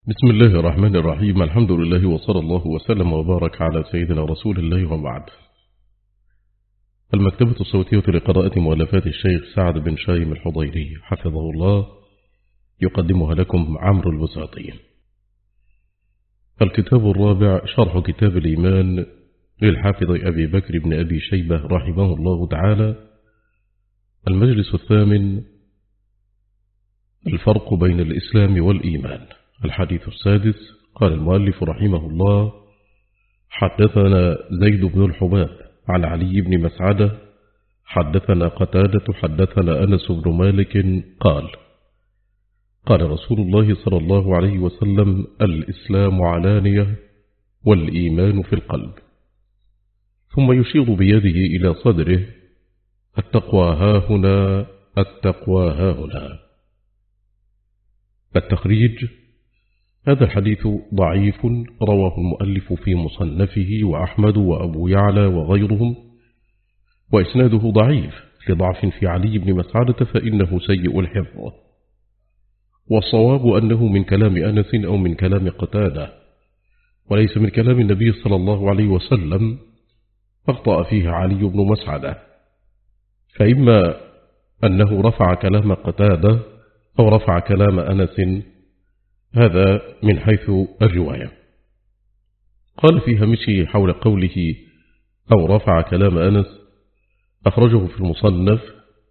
بسم الله الرحمن الرحيم. الحمد لله وصلى الله وسلم وبارك على سيدنا رسول الله وبعد. المكتبة الصوتية لقراءة مؤلفات الشيخ سعد بن شايم الحضيري حفظه الله يقدمها لكم عمرو البساطي. الكتاب الرابع شرح كتاب الإيمان للحافظ أبي بكر بن أبي شيبة رحمه الله تعالى. المجلس الثامن، الفرق بين الإسلام والإيمان. الحديث السادس. قال المؤلف رحمه الله: حدثنا زيد بن الحباب عن علي بن مسعدة حدثنا قتادة حدثنا أنس بن مالك قال: قال رسول الله صلى الله عليه وسلم: الإسلام علانية والإيمان في القلب. ثم يشير بيده إلى صدره: التقوى هاهنا التقوى هاهنا. التخريج: هذا الحديث ضعيف رواه المؤلف في مصنفه وأحمد وأبو يعلى وغيرهم، وإسناده ضعيف لضعف في علي بن مسعدة فإنه سيء الحفظ، والصواب أنه من كلام أنس أو من كلام قتادة وليس من كلام النبي صلى الله عليه وسلم، أخطأ فيه علي بن مسعدة، فإما أنه رفع كلام قتادة أو رفع كلام أنس، هذا من حيث الرواية. قال في هامشه حول قوله أو رفع كلام أنس: أخرجه في المصنف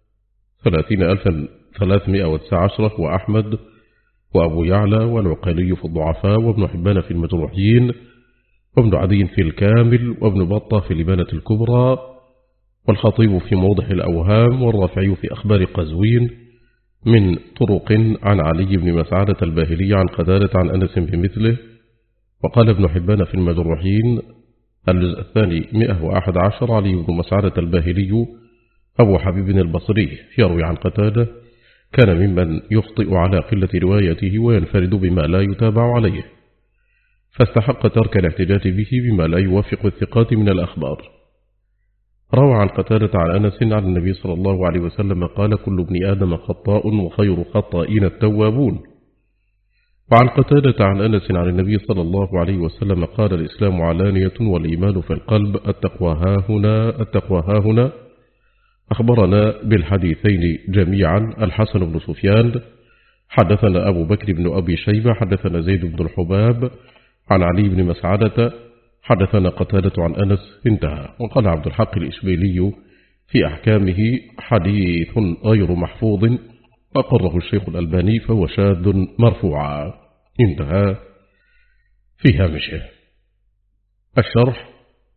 30,319 وأحمد وأبو يعلى والعقيلي في الضعفاء وابن حبان في المجروحين وابن عدي في الكامل وابن بطة في الإبانة الكبرى والخطيب في موضح الأوهام والرافعي في أخبار قزوين من طرق عن علي بن مسعدة الباهلي عن قتادة عن أنس بمثله. وقال ابن حبان في المجروحين الجزء الثاني 111: علي بن مسعدة الباهلي أبو حبيب البصري يروي عن قتادة، كان ممن يخطئ على قلة روايته وينفرد بما لا يتابع عليه، فاستحق ترك الاحتجاج به بما لا يوافق الثقات من الأخبار. روى عن قتادة عن أنس عن النبي صلى الله عليه وسلم قال: كل ابن آدم خطاء وخير خطائين التوابون. وعن قتادة عن أنس عن النبي صلى الله عليه وسلم قال: الإسلام علانية والإيمان في القلب، التقوى هاهنا التقوى هاهنا. أخبرنا بالحديثين جميعا الحسن بن سفيان حدثنا أبو بكر بن أبي شيبة حدثنا زيد بن الحباب عن علي بن مسعدة حدثنا قتادة عن أنس، انتهى. وقال عبد الحق الإشبيلي في أحكامه: حديث غير محفوظ، أقره الشيخ الألباني فهو شاذ مرفوعا، انتهى في هامشه. الشرح: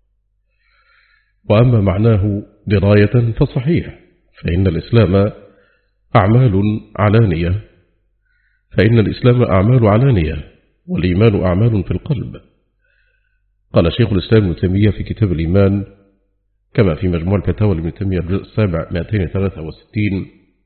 وأما معناه دراية فصحيح، فإن الإسلام أعمال علانية، والإيمان أعمال في القلب. قال شيخ الإسلام ابن تيمية في كتاب الإيمان كما في مجموع الفتاوى لابن تيمية الجزء السابع 263: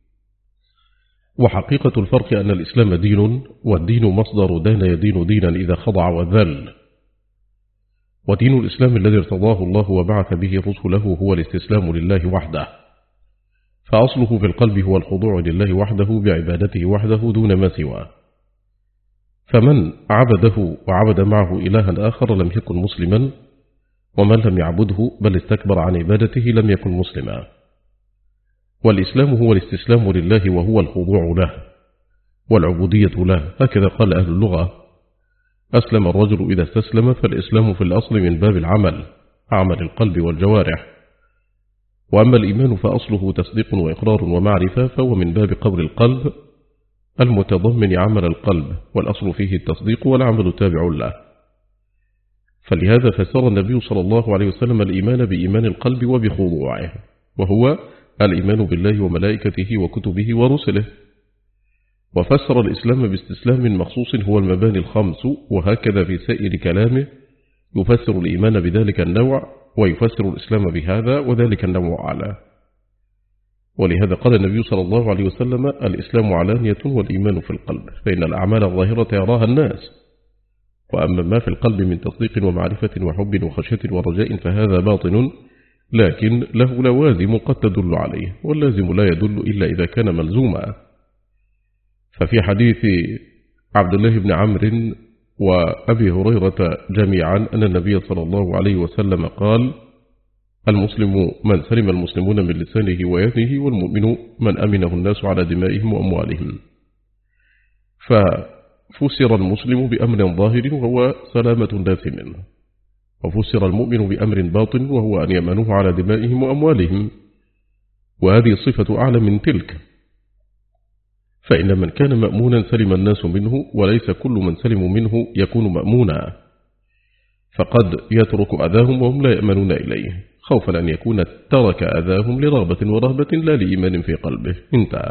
وحقيقة الفرق أن الإسلام دين، والدين مصدر دان يدين دينا إذا خضع وذل، ودين الإسلام الذي ارتضاه الله وبعث به رسله هو الاستسلام لله وحده، فأصله في القلب هو الخضوع لله وحده بعبادته وحده دون ما سواه، فمن عبده وعبد معه إلها آخر لم يكن مسلما، ومن لم يعبده بل استكبر عن عبادته لم يكن مسلما. والإسلام هو الاستسلام لله وهو الخضوع له والعبودية له، هكذا قال أهل اللغة: أسلم الرجل إذا استسلم، فالإسلام في الأصل من باب العمل، عمل القلب والجوارح. وأما الإيمان فأصله تصديق وإقرار ومعرفة، فهو من باب قول القلب المتضمن عمل القلب، والأصل فيه التصديق والعمل تابع له. فلهذا فسر النبي صلى الله عليه وسلم الإيمان بإيمان القلب وبخضوعه، وهو الإيمان بالله وملائكته وكتبه ورسله. وفسر الإسلام باستسلام مخصوص هو المباني الخمس، وهكذا في سائر كلامه يفسر الإيمان بذلك النوع، ويفسر الإسلام بهذا، وذلك النوع أعلى. ولهذا قال النبي صلى الله عليه وسلم: الإسلام علانية والإيمان في القلب، فإن الأعمال الظاهرة يراها الناس، وأما ما في القلب من تصديق ومعرفة وحب وخشية ورجاء فهذا باطن، لكن له لوازم قد تدل عليه، واللازم لا يدل إلا إذا كان ملزوما. ففي حديث عبد الله بن عمرو وأبي هريرة جميعا أن النبي صلى الله عليه وسلم قال: المسلم من سلم المسلمون من لسانه ويده، والمؤمن من أمنه الناس على دمائهم وأموالهم. ففسر المسلم بأمر ظاهر وهو سلامة الناس منه، وفسر المؤمن بأمر باطن وهو أن يمنوه على دمائهم وأموالهم، وهذه صفة أعلى من تلك، فإن من كان مأمونا سلم الناس منه، وليس كل من سلم منه يكون مأمونا، فقد يترك أذاهم وهم لا يأمنون إليه، خوفا أن يكون ترك أذاهم لرغبة ورهبة لا لإيمان في قلبه. انتهى.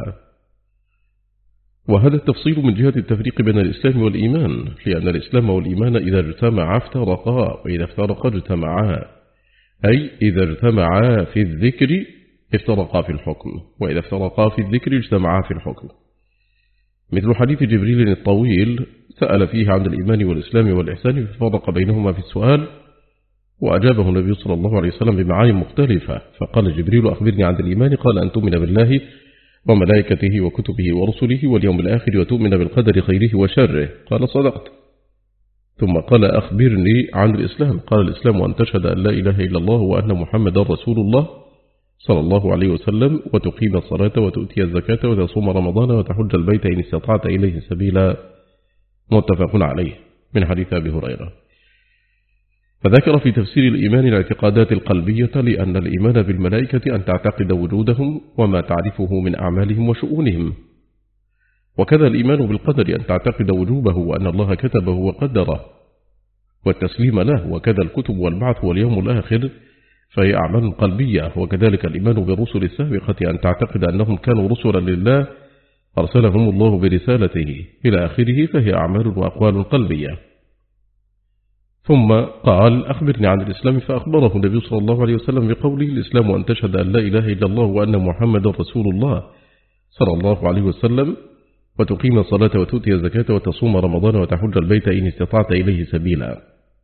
وهذا التفصيل من جهة التفريق بين الإسلام والإيمان، لأن الإسلام والإيمان إذا اجتمعا افترقا، وإذا افترقا اجتمعا، أي إذا اجتمعا في الذكر افترقا في الحكم، وإذا افترقا في الذكر اجتمعا في الحكم. مثل حديث جبريل الطويل سأل فيه عن الإيمان والإسلام والإحسان ففرق بينهما في السؤال، وأجابه النبي صلى الله عليه وسلم بمعاني مختلفة. فقال جبريل: أخبرني عن الإيمان. قال: أن تؤمن بالله وملائكته وكتبه ورسله واليوم الآخر وتؤمن بالقدر خيره وشره. قال: صدقت. ثم قال: أخبرني عن الإسلام. قال: الإسلام أن تشهد أن لا إله إلا الله وأن محمد رسول الله صلى الله عليه وسلم، وتقيم الصلاة وتؤتي الزكاة وتصوم رمضان وتحج البيت إن استطعت إليه سبيلا. متفق عليه، من حديث أبي هريرة. فذكر في تفسير الإيمان الاعتقادات القلبية، لأن الإيمان بالملائكة أن تعتقد وجودهم وما تعرفه من أعمالهم وشؤونهم، وكذا الإيمان بالقدر أن تعتقد وجوبه وأن الله كتبه وقدره والتسليم له، وكذا الكتب والبعث واليوم الآخر فهي أعمال قلبية. وكذلك الإيمان بالرسل السابقة أن تعتقد أنهم كانوا رسلا لله أرسلهم الله برسالته إلى آخره، فهي أعمال وأقوال قلبية. ثم قال: أخبرني عن الإسلام. فأخبره النبي صلى الله عليه وسلم بقوله: الإسلام أن تشهد أن لا إله إلا الله وأن محمد رسول الله صلى الله عليه وسلم، وتقيم الصلاة وتؤتي الزكاة وتصوم رمضان وتحج البيت إن استطعت إليه سبيلا.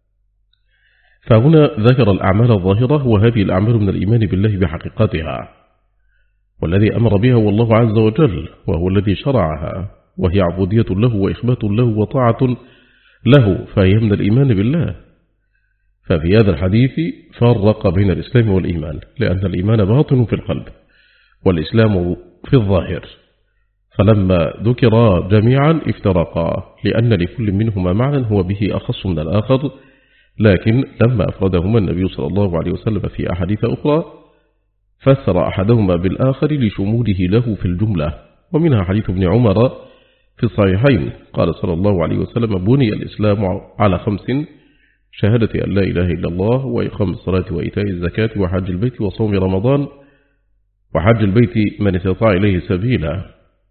فهنا ذكر الأعمال الظاهرة، وهذه الأعمال من الإيمان بالله بحقيقتها، والذي أمر بها هو الله عز وجل، وهو الذي شرعها، وهي عبودية له وإخبات له وطاعة له، فهي من الإيمان بالله. ففي هذا الحديث فرق بين الإسلام والإيمان، لأن الإيمان باطن في القلب والإسلام في الظاهر، فلما ذكر جميعا افترقا، لأن لكل منهما معنى هو به أخص من الآخر، لكن لما أفردهما النبي صلى الله عليه وسلم في أحاديث أخرى فسر أحدهما بالآخر لشموله له في الجملة. ومنها حديث ابن عمر في الصحيحين قال صلى الله عليه وسلم: بني الإسلام على 5: شهادة أن لا إله إلا الله، وإقام الصلاة وإيتاء الزكاة وحج البيت وصوم رمضان، وحج البيت من استطاع إليه سبيلا.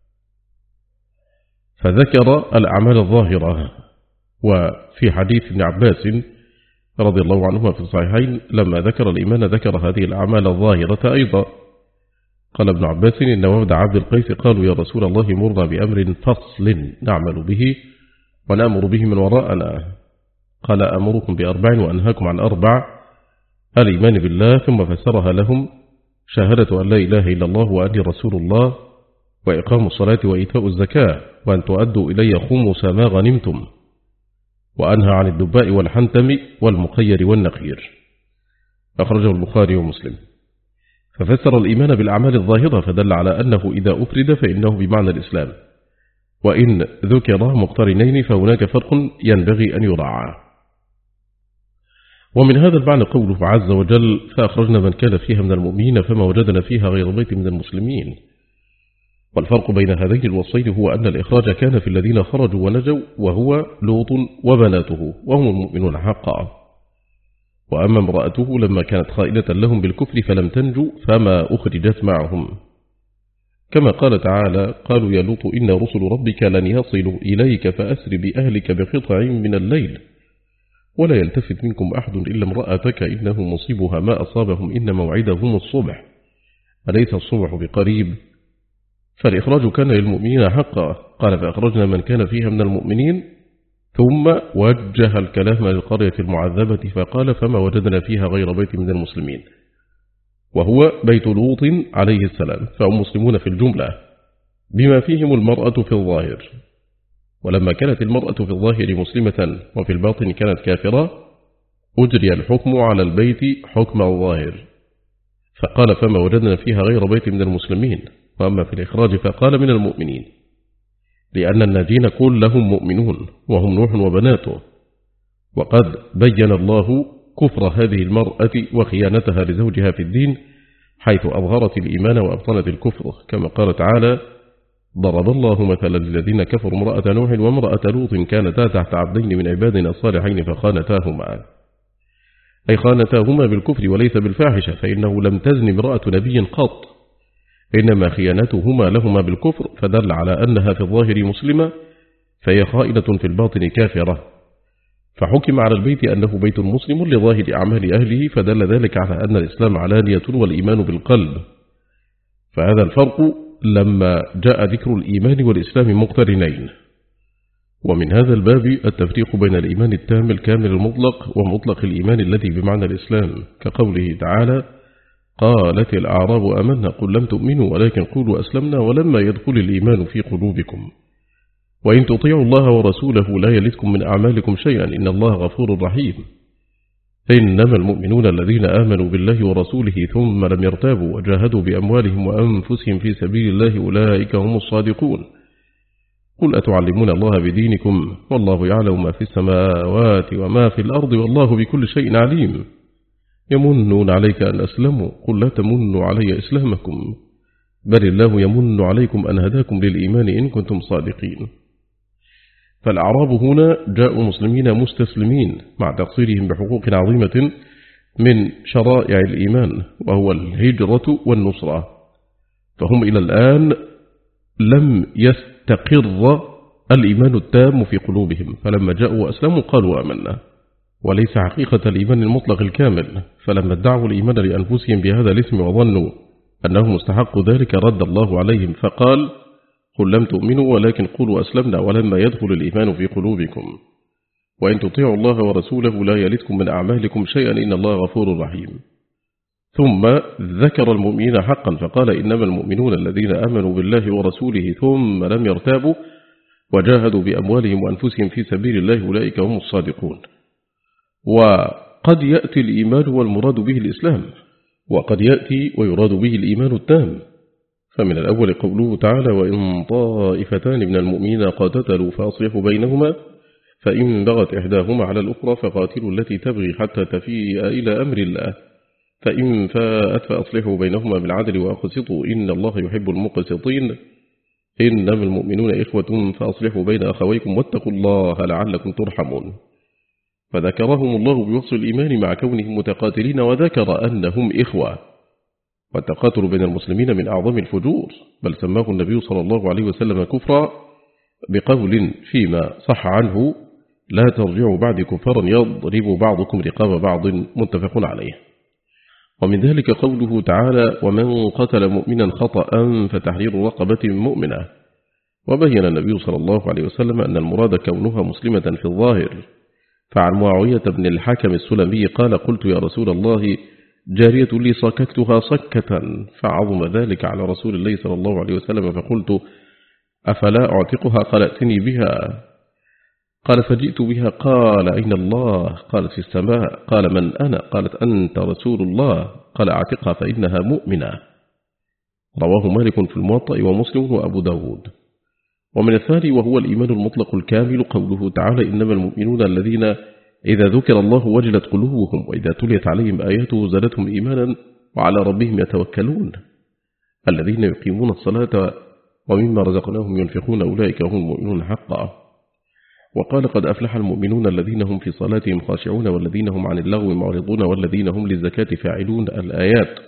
فذكر الأعمال الظاهرة. وفي حديث ابن عباس رضي الله عنهما في الصحيحين لما ذكر الإيمان ذكر هذه الأعمال الظاهرة أيضا. قال ابن عباس: إن وفد عبد القيس قالوا: يا رسول الله مرنا بأمر فصل نعمل به ونأمر به من وراءنا. قال: أمركم ب4 وأنهاكم عن 4: الإيمان بالله. ثم فسرها لهم: شهادة أن لا إله إلا الله وأني رسول الله، وإقام الصلاة وإيتاء الزكاة، وأن تؤدوا إلي خمس ما غنمتم، وأنهى عن الدباء والحنتم والمقير والنقير. أخرجه البخاري ومسلم. ففسر الإيمان بالأعمال الظاهرة، فدل على أنه إذا أفرد فإنه بمعنى الإسلام، وإن ذكر مقترنين فهناك فرق ينبغي أن يراعى. ومن هذا المعنى قوله عز وجل: فأخرجنا من كان فيها من المؤمنين فما وجدنا فيها غير بيت من المسلمين. والفرق بين هذين الوصفين هو أن الإخراج كان في الذين خرجوا ونجوا، وهو لوط وبناته، وهم المؤمنون حقا. وأما امرأته لما كانت خائنة لهم بالكفر فلم تنجو فما أخرجت معهم، كما قال تعالى: قالوا يا لوط إن رسل ربك لن يصلوا إليك فأسر بأهلك بقطع من الليل ولا يلتفت منكم أحد إلا امرأتك إنه مصيبها ما أصابهم إن موعدهم الصبح أليس الصبح بقريب. فالإخراج كان للمؤمنين حقا. قال: فأخرجنا من كان فيها من المؤمنين، ثم وجه الكلام للقرية المعذبة فقال: فما وجدنا فيها غير بيت من المسلمين، وهو بيت لوط عليه السلام، فهم مسلمون في الجملة بما فيهم المرأة في الظاهر. ولما كانت المرأة في الظاهر مسلمة وفي الباطن كانت كافرة أجري الحكم على البيت حكم الظاهر، فقال فما وجدنا فيها غير بيت من المسلمين، وأما في الإخراج فقال من المؤمنين، لأن الناجين كلهم مؤمنون وهم نوح وبناته. وقد بين الله كفر هذه المرأة وخيانتها لزوجها في الدين، حيث أظهرت الإيمان وأبطنت الكفر، كما قال تعالى: ضرب الله مثلا للذين كفروا امرأة نوح وامرأة لوط كانتا تحت عبدين من عبادنا الصالحين فخانتاهما، أي خانتاهما بالكفر وليس بالفاحشة، فإنه لم تزن امرأة نبي قط، إنما خيانتهما لهما بالكفر، فدل على أنها في الظاهر مسلمة فهي خائنة في الباطن كافرة، فحكم على البيت أنه بيت مسلم لظاهر أعمال أهله، فدل ذلك على أن الإسلام علانية والإيمان بالقلب. فهذا الفرق لما جاء ذكر الإيمان والإسلام مقترنين. ومن هذا الباب التفريق بين الإيمان التام الكامل المطلق ومطلق الإيمان الذي بمعنى الإسلام، كقوله تعالى: قالت الأعراب آمنا قل لم تؤمنوا ولكن قولوا أسلمنا ولما يدخل الإيمان في قلوبكم وإن تطيعوا الله ورسوله لا يلتكم من أعمالكم شيئا إن الله غفور رحيم. إنما المؤمنون الذين آمنوا بالله ورسوله ثم لم يرتابوا وجاهدوا بأموالهم وأنفسهم في سبيل الله أولئك هم الصادقون. قل أتعلمون الله بدينكم والله يعلم ما في السماوات وما في الأرض والله بكل شيء عليم. يمنون عليك أن أسلموا قل لا تمنوا علي إسلامكم بل الله يمن عليكم أن هداكم للإيمان إن كنتم صادقين. فالأعراب هنا جاءوا مسلمين مستسلمين مع تقصيرهم بحقوق عظيمة من شرائع الإيمان وهو الهجرة والنصرة، فهم إلى الآن لم يستقر الإيمان التام في قلوبهم، فلما جاءوا وأسلموا قالوا آمنا، وليس حقيقة الإيمان المطلق الكامل. فلما ادعوا الإيمان لأنفسهم بهذا الاسم وظنوا أنه مستحق ذلك رد الله عليهم فقال: قل لم تؤمنوا ولكن قولوا أسلمنا ولما يدخل الإيمان في قلوبكم وإن تطيعوا الله ورسوله لا يلتكم من أعمالكم شيئا إن الله غفور رحيم. ثم ذكر المؤمنين حقا فقال: إنما المؤمنون الذين آمنوا بالله ورسوله ثم لم يرتابوا وجاهدوا بأموالهم وأنفسهم في سبيل الله أولئك هم الصادقون. وقد يأتي الإيمان والمراد به الإسلام، وقد يأتي ويراد به الإيمان التام. فمن الأول قوله تعالى: وإن طائفتان من المؤمنين قاتتلوا فأصلحوا بينهما فإن بغت إحداهما على الأخرى فقاتلوا التي تبغي حتى تفيء إلى أمر الله فإن فاءت فأصلحوا بينهما بالعدل وأقسطوا إن الله يحب المقسطين. إنما المؤمنون إخوة فأصلحوا بين أخويكم واتقوا الله لعلكم ترحمون. فذكرهم الله بوصف الإيمان مع كونهم متقاتلين وذكر أنهم إخوة. والتقاتل بين المسلمين من أعظم الفجور، بل سماه النبي صلى الله عليه وسلم كفرا بقول فيما صح عنه: لا ترجعوا بعد كفارا يضرب بعضكم رقاب بعض، متفق عليه. ومن ذلك قوله تعالى: ومن قتل مؤمنا خطأ فتحرير رقبة مؤمنة. وبين النبي صلى الله عليه وسلم أن المراد كونها مسلمة في الظاهر. فعن معاوية بن الحكم السلمي قال: قلت يا رسول الله جارية لي صككتها صكة فعظم ذلك على رسول الله صلى الله عليه وسلم فقلت: أفلا أعتقها؟ قال: ائتني بها. قال: فجئت بها. قال: أين الله؟ قالت: في السماء. قال: من أنا؟ قالت: أنت رسول الله. قال: أعتقها فإنها مؤمنة. رواه مالك في الموطأ ومسلم وأبو داود. ومن الثاني وهو الإيمان المطلق الكامل قوله تعالى: إنما المؤمنون الذين إذا ذكر الله وجلت قلوبهم وإذا تليت عليهم آياته زادتهم إيمانا وعلى ربهم يتوكلون الذين يقيمون الصلاة ومما رزقناهم ينفقون أولئك هم المؤمنون حقا. وقال: قد أفلح المؤمنون الذين هم في صلاتهم خاشعون والذين هم عن اللغو معرضون والذين هم للزكاة فاعلون الآيات.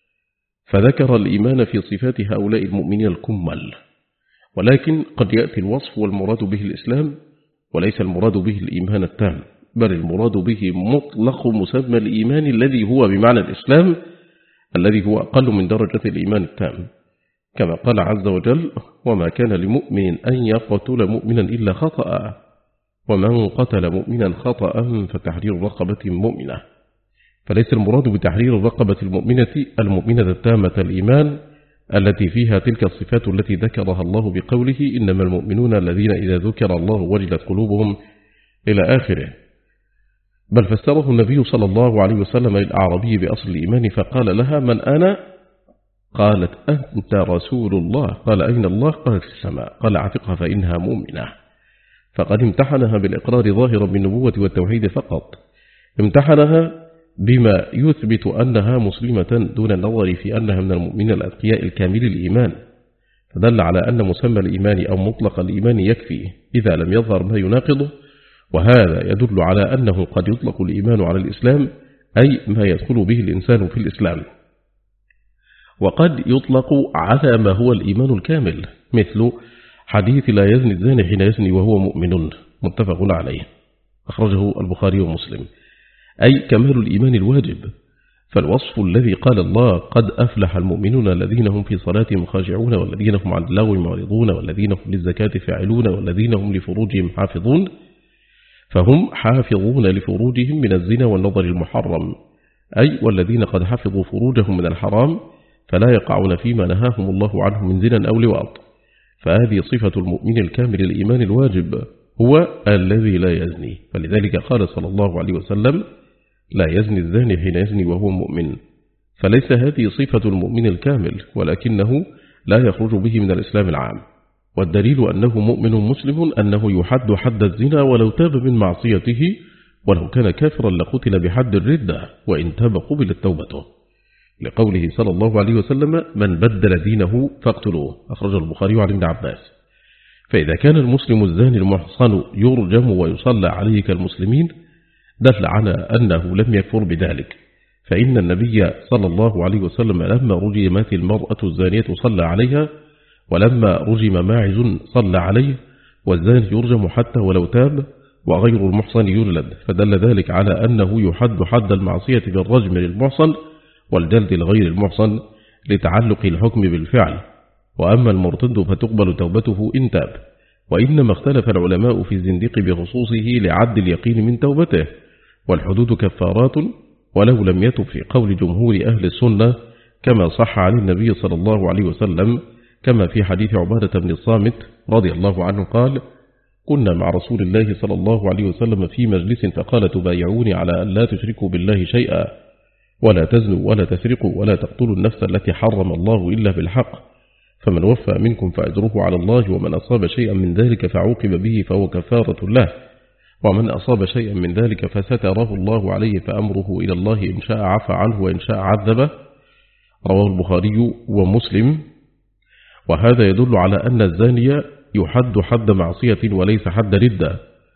فذكر الإيمان في صفات هؤلاء المؤمنين الكمل. ولكن قد يأتي الوصف والمراد به الإسلام وليس المراد به الإيمان التام، بل المراد به مطلق مسمى الإيمان الذي هو بمعنى الإسلام الذي هو أقل من درجة الإيمان التام، كما قال عز وجل: وما كان لمؤمن أن يقتل مؤمنا إلا خطأ ومن قتل مؤمنا خطأ فتحرير رقبة مؤمنة. فليس المراد بتحرير الرقبة المؤمنة التامة الإيمان، التي فيها تلك الصفات التي ذكرها الله بقوله إنما المؤمنون الذين إذا ذكر الله وجلت قلوبهم إلى آخره. بل فسره النبي صلى الله عليه وسلم للأعرابي بأصل الإيمان فقال لها من أنا؟ قالت أنت رسول الله. قال أين الله؟ قالت في السماء. قال اعتقها فإنها مؤمنة. فقد امتحنها بالإقرار ظاهرا بالنبوة والتوحيد فقط، امتحنها بما يثبت أنها مسلمة دون النظر في أنها من المؤمنين الأتقياء الكامل الإيمان، فدل على أن مسمى الإيمان أو مطلق الإيمان يكفي إذا لم يظهر ما يناقضه، وهذا يدل على أنه قد يطلق الإيمان على الإسلام أي ما يدخل به الإنسان في الإسلام، وقد يطلق على ما هو الإيمان الكامل، مثل حديث لا يزني الزاني حين يزني وهو مؤمن متفق عليه أخرجه البخاري ومسلم، أي كمال الإيمان الواجب. فالوصف الذي قال الله قد أفلح المؤمنون الذين هم في صلاتهم خاشعون والذين هم عن اللغو معرضون والذين هم للزكاة فاعلون والذين هم لفروجهم حافظون، فهم حافظون لفروجهم من الزنا والنظر المحرم، أي والذين قد حفظوا فروجهم من الحرام فلا يقعون فيما نهاهم الله عنه من زنا أو لواط. فهذه صفة المؤمن الكامل الإيمان الواجب، هو الذي لا يزني. فلذلك قال صلى الله عليه وسلم لا يزني الزاني حين يزني وهو مؤمن. فليس هذه صفة المؤمن الكامل، ولكنه لا يخرج به من الإسلام العام. والدليل أنه مؤمن مسلم أنه يحد حد الزنا ولو تاب من معصيته، ولو كان كافرا لقتل بحد الردة وإن تاب قبلت توبته، لقوله صلى الله عليه وسلم من بدل دينه فاقتلوه أخرج البخاري عن ابن عباس. فإذا كان المسلم الزاني المحصن يرجم ويصلى عليه كالمسلمين دل على أنه لم يكفر بذلك، فإن النبي صلى الله عليه وسلم لما رجمت المرأة الزانية صلى عليها، ولما رجم ماعز صلى عليه، والزاني يرجم حتى ولو تاب، وغير المحصن يجلد، فدل ذلك على أنه يحد حد المعصية بالرجم للمحصن والجلد لغير المحصن لتعلق الحكم بالفعل. وأما المرتد فتقبل توبته إن تاب. وإنما اختلف العلماء في الزنديق بخصوصه لعد اليقين من توبته، والحدود كفارات ولو لم يتب في قول جمهور أهل السنة كما صح عن النبي صلى الله عليه وسلم، كما في حديث عبادة بن الصامت رضي الله عنه قال كنا مع رسول الله صلى الله عليه وسلم في مجلس فقال تبايعوني على أن لا تشركوا بالله شيئا ولا تزنوا ولا تسرقوا ولا تقتلوا النفس التي حرم الله إلا بالحق، فمن وفى منكم فأجره على الله، ومن أصاب شيئا من ذلك فعوقب به فهو كفارة له، ومن أصاب شيئا من ذلك فستره الله عليه فأمره إلى الله إن شاء عفى عنه وإن شاء عذبه. رواه البخاري ومسلم. وهذا يدل على أن الزانية يحد حد معصية وليس حد ردة،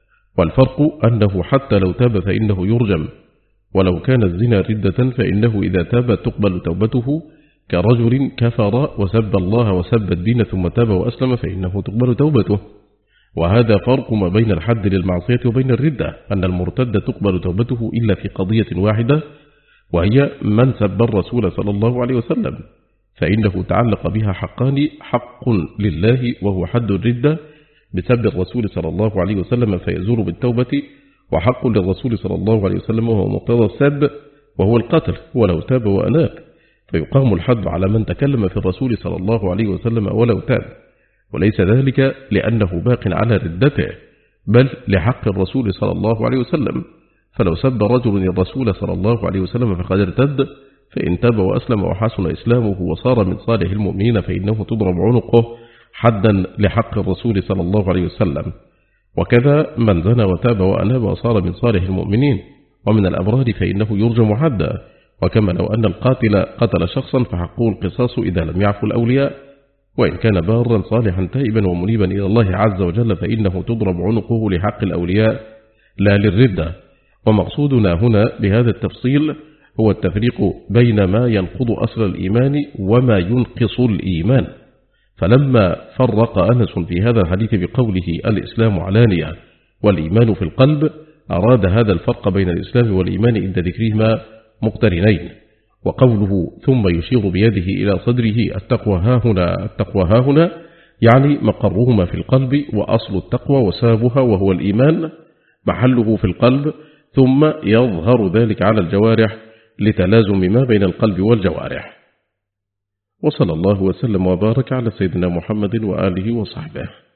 والفرق أنه حتى لو تاب فإنه يرجم، ولو كان الزنا ردة فإنه إذا تاب تقبل توبته، كرجل كفر وسب الله وسب الدين ثم تاب وأسلم فإنه تقبل توبته. وهذا فرق ما بين الحد للمعصية وبين الردة، أن المرتد تقبل توبته إلا في قضية واحدة، وهي من سب الرسول صلى الله عليه وسلم، فإنه تعلق بها حقان، حق لله وهو حد الردة بسب الرسول صلى الله عليه وسلم فيزول بالتوبة، وحق للرسول صلى الله عليه وسلم وهو مقتضى السب وهو القتل ولو تاب وأناب، فيقام الحد على من تكلم في الرسول صلى الله عليه وسلم ولو تاب، وليس ذلك لأنه باق على ردته، بل لحق الرسول صلى الله عليه وسلم. فلو سب رجل الرسول صلى الله عليه وسلم فقد ارتد، فإن تاب وأسلم وحسن إسلامه وصار من صالح المؤمنين فإنه تضرب عنقه حدا لحق الرسول صلى الله عليه وسلم. وكذا من زنى وتاب وأناب وصار من صالح المؤمنين ومن الأبرار فإنه يرجم حدا. وكما لو أن القاتل قتل شخصا فحقه القصاص إذا لم يعفو الأولياء، وإن كان بارا صالحا تائبا ومنيبا إلى الله عز وجل فإنه تضرب عنقه لحق الأولياء لا للردة. ومقصودنا هنا بهذا التفصيل هو التفريق بين ما ينقض أصل الإيمان وما ينقص الإيمان. فلما فرق أنس في هذا الحديث بقوله الإسلام علانية والإيمان في القلب، أراد هذا الفرق بين الإسلام والإيمان عند ذكرهما مقترنين. وقوله ثم يشير بيده إلى صدره التقوى ها هنا يعني مقرهما في القلب، وأصل التقوى وسابها وهو الإيمان محله في القلب، ثم يظهر ذلك على الجوارح لتلازم ما بين القلب والجوارح. وصلى الله وسلم وبارك على سيدنا محمد وآله وصحبه.